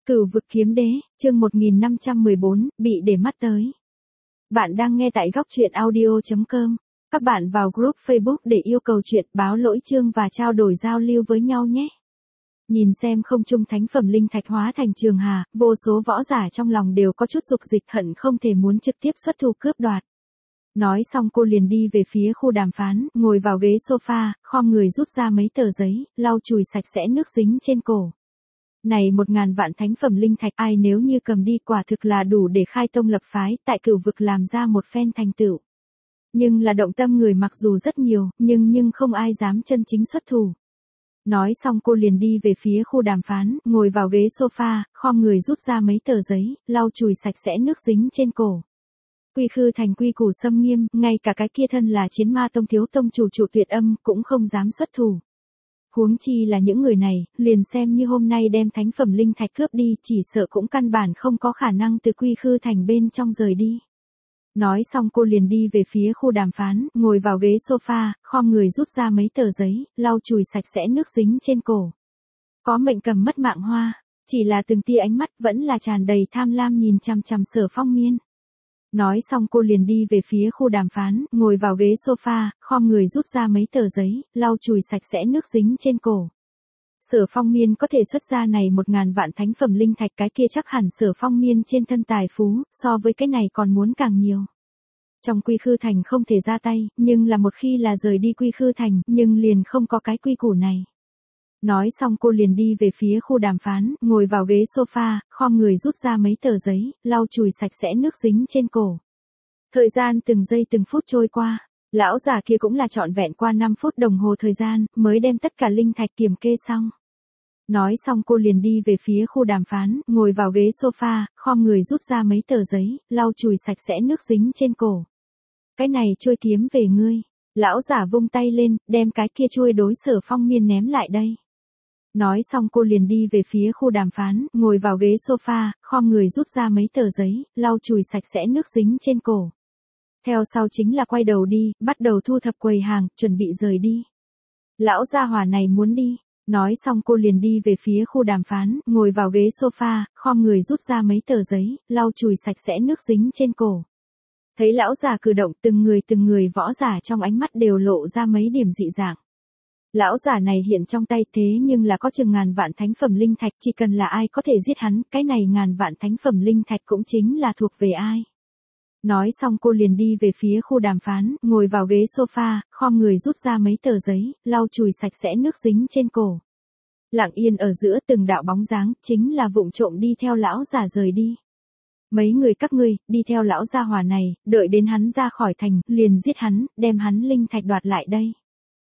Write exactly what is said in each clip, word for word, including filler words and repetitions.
Cửu vực kiếm đế, chương một nghìn năm trăm mười bốn, bị để mắt tới. Bạn đang nghe tại góc truyện audio chấm com. Các bạn vào group Facebook để yêu cầu chuyện, báo lỗi chương và trao đổi giao lưu với nhau nhé. Nhìn xem không trung thánh phẩm linh thạch hóa thành trường hà, vô số võ giả trong lòng đều có chút dục dịch hận không thể muốn trực tiếp xuất thủ cướp đoạt. Nói xong cô liền đi về phía khu đàm phán, ngồi vào ghế sofa, khom người rút ra mấy tờ giấy, lau chùi sạch sẽ nước dính trên cổ. Này một ngàn vạn thánh phẩm linh thạch, ai nếu như cầm đi quả thực là đủ để khai tông lập phái, tại cửu vực làm ra một phen thành tựu. Nhưng là động tâm người mặc dù rất nhiều, nhưng nhưng không ai dám chân chính xuất thủ. Nói xong cô liền đi về phía khu đàm phán, ngồi vào ghế sofa, khom người rút ra mấy tờ giấy, lau chùi sạch sẽ nước dính trên cổ. Quy khư thành quy củ xâm nghiêm, ngay cả cái kia thân là chiến ma tông thiếu tông chủ trụ tuyệt âm cũng không dám xuất thủ. Huống chi là những người này, liền xem như hôm nay đem thánh phẩm linh thạch cướp đi, chỉ sợ cũng căn bản không có khả năng từ quy khư thành bên trong rời đi. Nói xong cô liền đi về phía khu đàm phán, ngồi vào ghế sofa, khom người rút ra mấy tờ giấy, lau chùi sạch sẽ nước dính trên cổ. Có mệnh cầm mất mạng hoa, chỉ là từng tia ánh mắt vẫn là tràn đầy tham lam nhìn chằm chằm Sở Phong Miên. Nói xong cô liền đi về phía khu đàm phán, ngồi vào ghế sofa, khom người rút ra mấy tờ giấy, lau chùi sạch sẽ nước dính trên cổ. Sở Phong Miên có thể xuất ra này một ngàn vạn thánh phẩm linh thạch, cái kia chắc hẳn Sở Phong Miên trên thân tài phú, so với cái này còn muốn càng nhiều. Trong quy khư thành không thể ra tay, nhưng là một khi là rời đi quy khư thành, nhưng liền không có cái quy củ này. Nói xong cô liền đi về phía khu đàm phán, ngồi vào ghế sofa, khom người rút ra mấy tờ giấy, lau chùi sạch sẽ nước dính trên cổ. Thời gian từng giây từng phút trôi qua, lão già kia cũng là trọn vẹn qua năm phút đồng hồ thời gian, mới đem tất cả linh thạch kiểm kê xong. Nói xong cô liền đi về phía khu đàm phán, ngồi vào ghế sofa, khom người rút ra mấy tờ giấy, lau chùi sạch sẽ nước dính trên cổ. Cái này chuôi kiếm về ngươi. Lão giả vung tay lên, đem cái kia chuôi đối Sở Phong Miên ném lại đây. Nói xong cô liền đi về phía khu đàm phán, ngồi vào ghế sofa, khom người rút ra mấy tờ giấy, lau chùi sạch sẽ nước dính trên cổ. Theo sau chính là quay đầu đi, bắt đầu thu thập quầy hàng, chuẩn bị rời đi. Lão gia hỏa này muốn đi. Nói xong cô liền đi về phía khu đàm phán, ngồi vào ghế sofa, khom người rút ra mấy tờ giấy, lau chùi sạch sẽ nước dính trên cổ. Thấy lão già cử động, từng người từng người võ giả trong ánh mắt đều lộ ra mấy điểm dị dạng. Lão giả này hiện trong tay thế nhưng là có chừng ngàn vạn thánh phẩm linh thạch, chỉ cần là ai có thể giết hắn, cái này ngàn vạn thánh phẩm linh thạch cũng chính là thuộc về ai. Nói xong cô liền đi về phía khu đàm phán, ngồi vào ghế sofa, khom người rút ra mấy tờ giấy, lau chùi sạch sẽ nước dính trên cổ. Lặng yên ở giữa từng đạo bóng dáng, chính là vụng trộm đi theo lão giả rời đi. Mấy người các ngươi, đi theo lão gia hỏa này, đợi đến hắn ra khỏi thành, liền giết hắn, đem hắn linh thạch đoạt lại đây.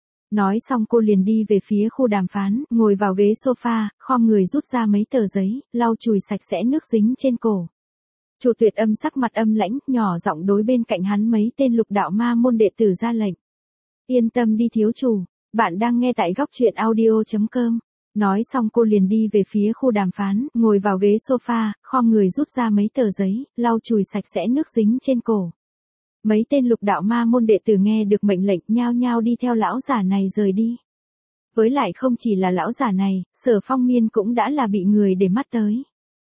Nói xong cô liền đi về phía khu đàm phán, ngồi vào ghế sofa, khom người rút ra mấy tờ giấy, lau chùi sạch sẽ nước dính trên cổ. Chủ tuyệt âm sắc mặt âm lãnh, nhỏ giọng đối bên cạnh hắn mấy tên lục đạo ma môn đệ tử ra lệnh. Yên tâm đi thiếu chủ, bạn đang nghe tại góc truyện audio chấm com. Nói xong cô liền đi về phía khu đàm phán, ngồi vào ghế sofa, khom người rút ra mấy tờ giấy, lau chùi sạch sẽ nước dính trên cổ. Mấy tên lục đạo ma môn đệ tử nghe được mệnh lệnh nhao nhao đi theo lão giả này rời đi. Với lại không chỉ là lão giả này, Sở Phong Miên cũng đã là bị người để mắt tới.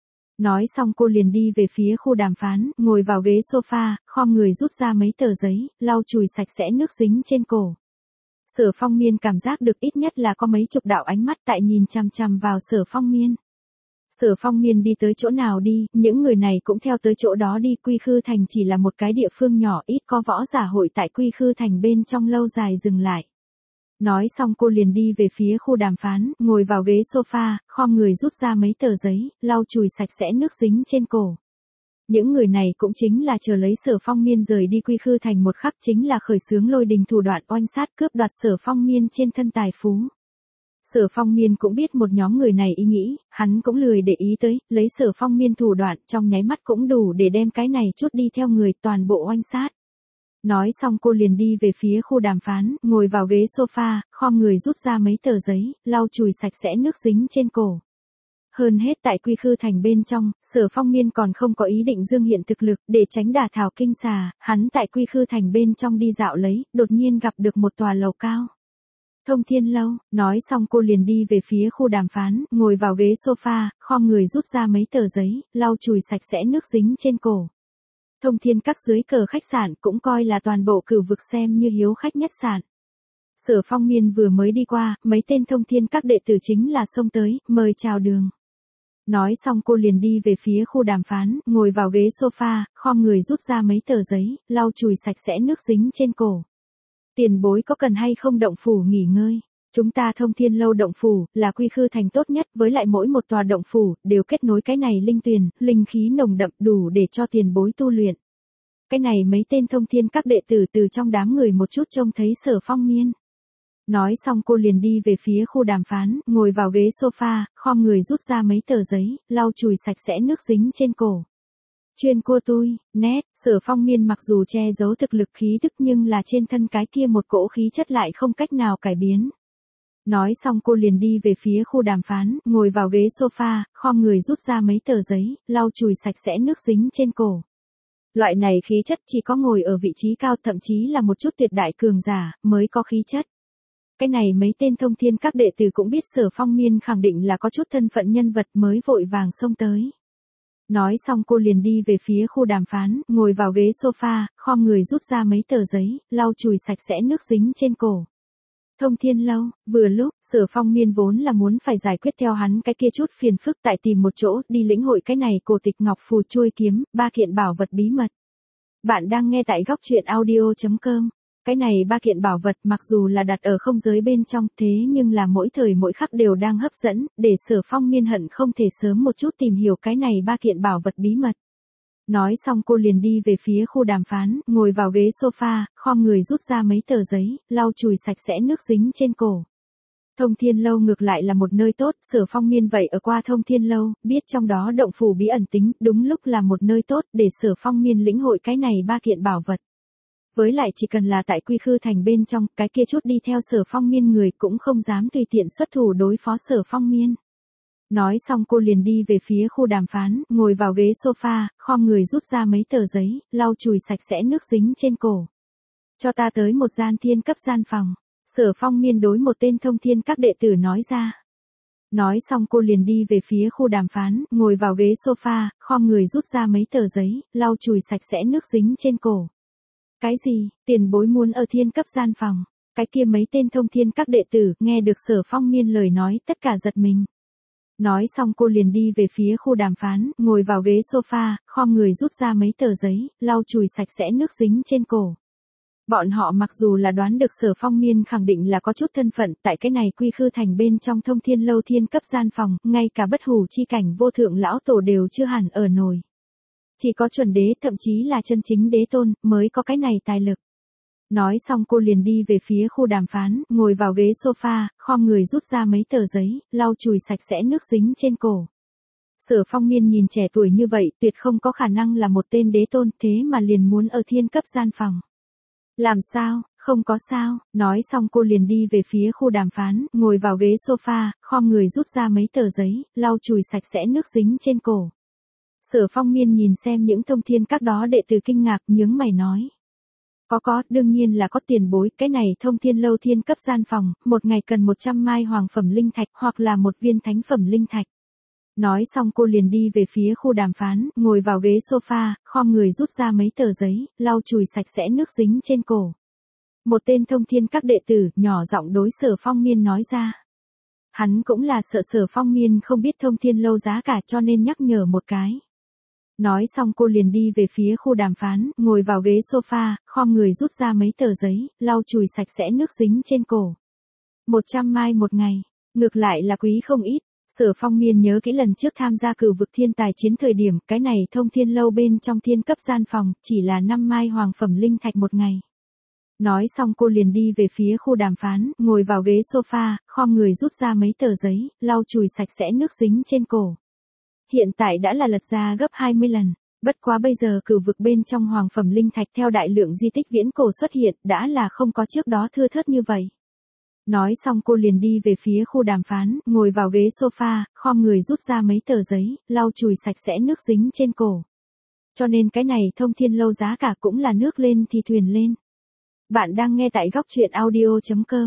Nói xong cô liền đi về phía khu đàm phán, ngồi vào ghế sofa, khom người rút ra mấy tờ giấy, lau chùi sạch sẽ nước dính trên cổ. Sở Phong Miên cảm giác được ít nhất là có mấy chục đạo ánh mắt tại nhìn chằm chằm vào Sở Phong Miên. Sở Phong Miên đi tới chỗ nào đi, những người này cũng theo tới chỗ đó đi. Quy khư thành chỉ là một cái địa phương nhỏ, ít có võ giả hội tại quy khư thành bên trong lâu dài dừng lại. Nói xong cô liền đi về phía khu đàm phán, ngồi vào ghế sofa, khom người rút ra mấy tờ giấy, lau chùi sạch sẽ nước dính trên cổ. Những người này cũng chính là chờ lấy Sở Phong Miên rời đi quy khư thành một khắc, chính là khởi xướng lôi đình thủ đoạn oanh sát cướp đoạt Sở Phong Miên trên thân tài phú. Sở Phong Miên cũng biết một nhóm người này ý nghĩ, hắn cũng lười để ý tới, lấy Sở Phong Miên thủ đoạn trong nháy mắt cũng đủ để đem cái này chút đi theo người toàn bộ oanh sát. Nói xong cô liền đi về phía khu đàm phán, ngồi vào ghế sofa, khom người rút ra mấy tờ giấy, lau chùi sạch sẽ nước dính trên cổ. Hơn hết tại quy khư thành bên trong, Sở Phong Miên còn không có ý định dương hiện thực lực, để tránh đả thảo kinh xà, hắn tại quy khư thành bên trong đi dạo lấy, đột nhiên gặp được một tòa lầu cao. Thông Thiên Lâu, nói xong cô liền đi về phía khu đàm phán, ngồi vào ghế sofa, khom người rút ra mấy tờ giấy, lau chùi sạch sẽ nước dính trên cổ. Thông Thiên Các dưới cờ khách sạn cũng coi là toàn bộ cửu vực xem như hiếu khách nhất sạn. Sở Phong Miên vừa mới đi qua, mấy tên Thông Thiên Các đệ tử chính là xông tới, mời chào đường. Nói xong cô liền đi về phía khu đàm phán, ngồi vào ghế sofa, khom người rút ra mấy tờ giấy, lau chùi sạch sẽ nước dính trên cổ. Tiền bối có cần hay không động phủ nghỉ ngơi? Chúng ta Thông Thiên Lâu động phủ, là quy khư thành tốt nhất, với lại mỗi một tòa động phủ, đều kết nối cái này linh tuyền, linh khí nồng đậm đủ để cho tiền bối tu luyện. Cái này mấy tên Thông Thiên Các đệ tử từ trong đám người một chút trông thấy Sở Phong Miên. Nói xong cô liền đi về phía khu đàm phán, ngồi vào ghế sofa, khom người rút ra mấy tờ giấy, lau chùi sạch sẽ nước dính trên cổ. Chuyên cua tui, nét, Sở Phong Miên mặc dù che giấu thực lực khí tức nhưng là trên thân cái kia một cỗ khí chất lại không cách nào cải biến. Nói xong cô liền đi về phía khu đàm phán, ngồi vào ghế sofa, khom người rút ra mấy tờ giấy, lau chùi sạch sẽ nước dính trên cổ. Loại này khí chất chỉ có ngồi ở vị trí cao, thậm chí là một chút tuyệt đại cường giả, mới có khí chất. Cái này mấy tên Thông Thiên Các đệ tử cũng biết Sở Phong Miên khẳng định là có chút thân phận nhân vật, mới vội vàng xông tới. Nói xong cô liền đi về phía khu đàm phán, ngồi vào ghế sofa, khom người rút ra mấy tờ giấy, lau chùi sạch sẽ nước dính trên cổ. Thông Thiên Lâu, vừa lúc, Sở Phong Miên vốn là muốn phải giải quyết theo hắn cái kia chút phiền phức tại tìm một chỗ, đi lĩnh hội cái này cổ tịch ngọc phù chuôi kiếm, ba kiện bảo vật bí mật. Bạn đang nghe tại góc truyện audio chấm com. Cái này ba kiện bảo vật mặc dù là đặt ở không giới bên trong, thế nhưng là mỗi thời mỗi khắc đều đang hấp dẫn, để Sở Phong Miên hận không thể sớm một chút tìm hiểu cái này ba kiện bảo vật bí mật. Nói xong cô liền đi về phía khu đàm phán, ngồi vào ghế sofa, khom người rút ra mấy tờ giấy, lau chùi sạch sẽ nước dính trên cổ. Thông Thiên Lâu ngược lại là một nơi tốt, Sở Phong Miên vậy ở qua Thông Thiên Lâu, biết trong đó động phủ bí ẩn tính, đúng lúc là một nơi tốt để Sở Phong Miên lĩnh hội cái này ba kiện bảo vật. Với lại chỉ cần là tại quy khư thành bên trong, cái kia chút đi theo Sở Phong Miên người cũng không dám tùy tiện xuất thủ đối phó Sở Phong Miên. Nói xong cô liền đi về phía khu đàm phán, ngồi vào ghế sofa, khom người rút ra mấy tờ giấy, lau chùi sạch sẽ nước dính trên cổ. Cho ta tới một gian thiên cấp gian phòng. Sở Phong Miên đối một tên Thông Thiên Các đệ tử nói ra. Nói xong cô liền đi về phía khu đàm phán, ngồi vào ghế sofa, khom người rút ra mấy tờ giấy, lau chùi sạch sẽ nước dính trên cổ. Cái gì, tiền bối muốn ở thiên cấp gian phòng? Cái kia mấy tên Thông Thiên Các đệ tử, nghe được Sở Phong Miên lời nói, tất cả giật mình. Nói xong cô liền đi về phía khu đàm phán, ngồi vào ghế sofa, khom người rút ra mấy tờ giấy, lau chùi sạch sẽ nước dính trên cổ. Bọn họ mặc dù là đoán được Sở Phong Miên khẳng định là có chút thân phận, tại cái này quy khư thành bên trong Thông Thiên Lâu thiên cấp gian phòng, ngay cả bất hủ chi cảnh vô thượng lão tổ đều chưa hẳn ở nổi. Chỉ có chuẩn đế, thậm chí là chân chính đế tôn, mới có cái này tài lực. Nói xong cô liền đi về phía khu đàm phán, ngồi vào ghế sofa, khom người rút ra mấy tờ giấy, lau chùi sạch sẽ nước dính trên cổ. Sở Phong Miên nhìn trẻ tuổi như vậy, tuyệt không có khả năng là một tên đế tôn, thế mà liền muốn ở thiên cấp gian phòng. Làm sao, không có sao, nói xong cô liền đi về phía khu đàm phán, ngồi vào ghế sofa, khom người rút ra mấy tờ giấy, lau chùi sạch sẽ nước dính trên cổ. Sở Phong Miên nhìn xem những Thông Thiên Các đó đệ tử kinh ngạc, nhướng mày nói. Có có, đương nhiên là có tiền bối, cái này Thông Thiên Lâu thiên cấp gian phòng, một ngày cần một trăm mai hoàng phẩm linh thạch, hoặc là một viên thánh phẩm linh thạch. Nói xong cô liền đi về phía khu đàm phán, ngồi vào ghế sofa, khom người rút ra mấy tờ giấy, lau chùi sạch sẽ nước dính trên cổ. Một tên Thông Thiên Các đệ tử, nhỏ giọng đối Sở Phong Miên nói ra. Hắn cũng là sợ Sở Phong Miên không biết Thông Thiên Lâu giá cả cho nên nhắc nhở một cái. Nói xong cô liền đi về phía khu đàm phán, ngồi vào ghế sofa, khom người rút ra mấy tờ giấy, lau chùi sạch sẽ nước dính trên cổ. Một trăm mai một ngày, ngược lại là quý không ít. Sở Phong Miên nhớ kỹ lần trước tham gia cửu vực thiên tài chiến thời điểm, cái này Thông Thiên Lâu bên trong thiên cấp gian phòng, chỉ là năm mai hoàng phẩm linh thạch một ngày. Nói xong cô liền đi về phía khu đàm phán, ngồi vào ghế sofa, khom người rút ra mấy tờ giấy, lau chùi sạch sẽ nước dính trên cổ. Hiện tại đã là lật ra gấp hai mươi lần, bất quá bây giờ cửu vực bên trong hoàng phẩm linh thạch theo đại lượng di tích viễn cổ xuất hiện, đã là không có trước đó thưa thớt như vậy. Nói xong cô liền đi về phía khu đàm phán, ngồi vào ghế sofa, khom người rút ra mấy tờ giấy, lau chùi sạch sẽ nước dính trên cổ. Cho nên cái này Thông Thiên Lâu giá cả cũng là nước lên thì thuyền lên. Bạn đang nghe tại góc truyện audio chấm com.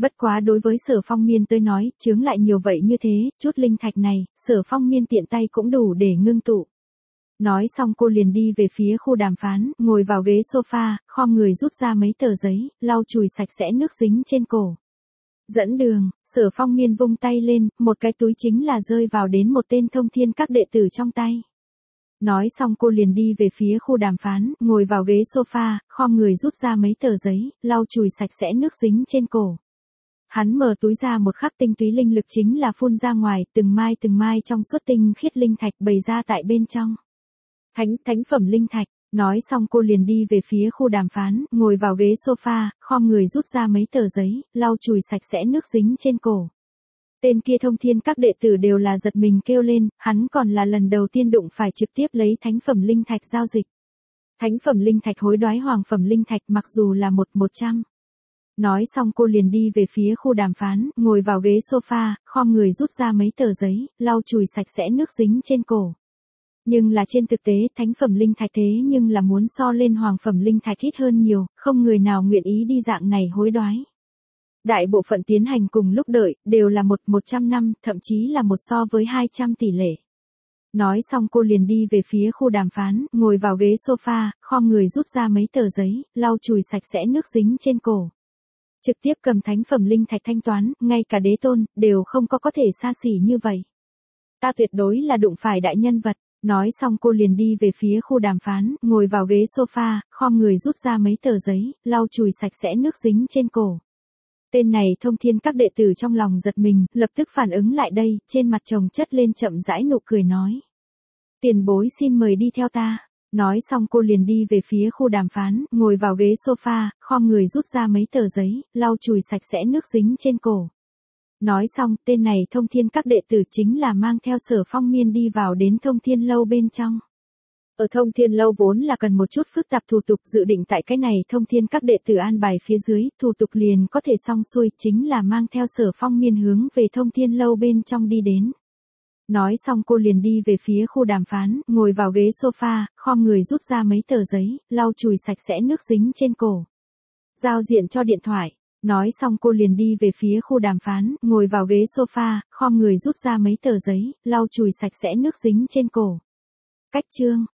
Bất quá đối với Sở Phong Miên tới nói, chướng lại nhiều vậy như thế, chút linh thạch này, Sở Phong Miên tiện tay cũng đủ để ngưng tụ. Nói xong cô liền đi về phía khu đàm phán, ngồi vào ghế sofa, khom người rút ra mấy tờ giấy, lau chùi sạch sẽ nước dính trên cổ. Dẫn đường, Sở Phong Miên vung tay lên, một cái túi chính là rơi vào đến một tên thông thiên các đệ tử trong tay. Nói xong cô liền đi về phía khu đàm phán, ngồi vào ghế sofa, khom người rút ra mấy tờ giấy, lau chùi sạch sẽ nước dính trên cổ. Hắn mở túi ra một khắc tinh túy linh lực chính là phun ra ngoài, từng mai từng mai trong suốt tinh khiết linh thạch bày ra tại bên trong. Thánh, thánh phẩm linh thạch, nói xong cô liền đi về phía khu đàm phán, ngồi vào ghế sofa, khom người rút ra mấy tờ giấy, lau chùi sạch sẽ nước dính trên cổ. Tên kia thông thiên các đệ tử đều là giật mình kêu lên, hắn còn là lần đầu tiên đụng phải trực tiếp lấy thánh phẩm linh thạch giao dịch. Thánh phẩm linh thạch hối đoái hoàng phẩm linh thạch mặc dù là một một trăm. Nói xong cô liền đi về phía khu đàm phán, ngồi vào ghế sofa, khom người rút ra mấy tờ giấy, lau chùi sạch sẽ nước dính trên cổ. Nhưng là trên thực tế, thánh phẩm linh thạch thế nhưng là muốn so lên hoàng phẩm linh thạch ít hơn nhiều, không người nào nguyện ý đi dạng này hối đoái. Đại bộ phận tiến hành cùng lúc đợi, đều là một một trăm năm, thậm chí là một so với hai trăm tỷ lệ. Nói xong cô liền đi về phía khu đàm phán, ngồi vào ghế sofa, khom người rút ra mấy tờ giấy, lau chùi sạch sẽ nước dính trên cổ. Trực tiếp cầm thánh phẩm linh thạch thanh toán, ngay cả đế tôn, đều không có có thể xa xỉ như vậy. Ta tuyệt đối là đụng phải đại nhân vật. Nói xong cô liền đi về phía khu đàm phán, ngồi vào ghế sofa, khom người rút ra mấy tờ giấy, lau chùi sạch sẽ nước dính trên cổ. Tên này thông thiên các đệ tử trong lòng giật mình, lập tức phản ứng lại đây, trên mặt chồng chất lên chậm rãi nụ cười nói. Tiền bối xin mời đi theo ta. Nói xong cô liền đi về phía khu đàm phán, ngồi vào ghế sofa, khom người rút ra mấy tờ giấy, lau chùi sạch sẽ nước dính trên cổ. Nói xong, tên này thông thiên các đệ tử chính là mang theo Sở Phong Miên đi vào đến thông thiên lâu bên trong. Ở thông thiên lâu vốn là cần một chút phức tạp thủ tục, dự định tại cái này thông thiên các đệ tử an bài phía dưới, thủ tục liền có thể xong xuôi, chính là mang theo Sở Phong Miên hướng về thông thiên lâu bên trong đi đến. Nói xong cô liền đi về phía khu đàm phán, ngồi vào ghế sofa, khom người rút ra mấy tờ giấy, lau chùi sạch sẽ nước dính trên cổ. Giao diện cho điện thoại. Nói xong cô liền đi về phía khu đàm phán, ngồi vào ghế sofa, khom người rút ra mấy tờ giấy, lau chùi sạch sẽ nước dính trên cổ. Cách chương.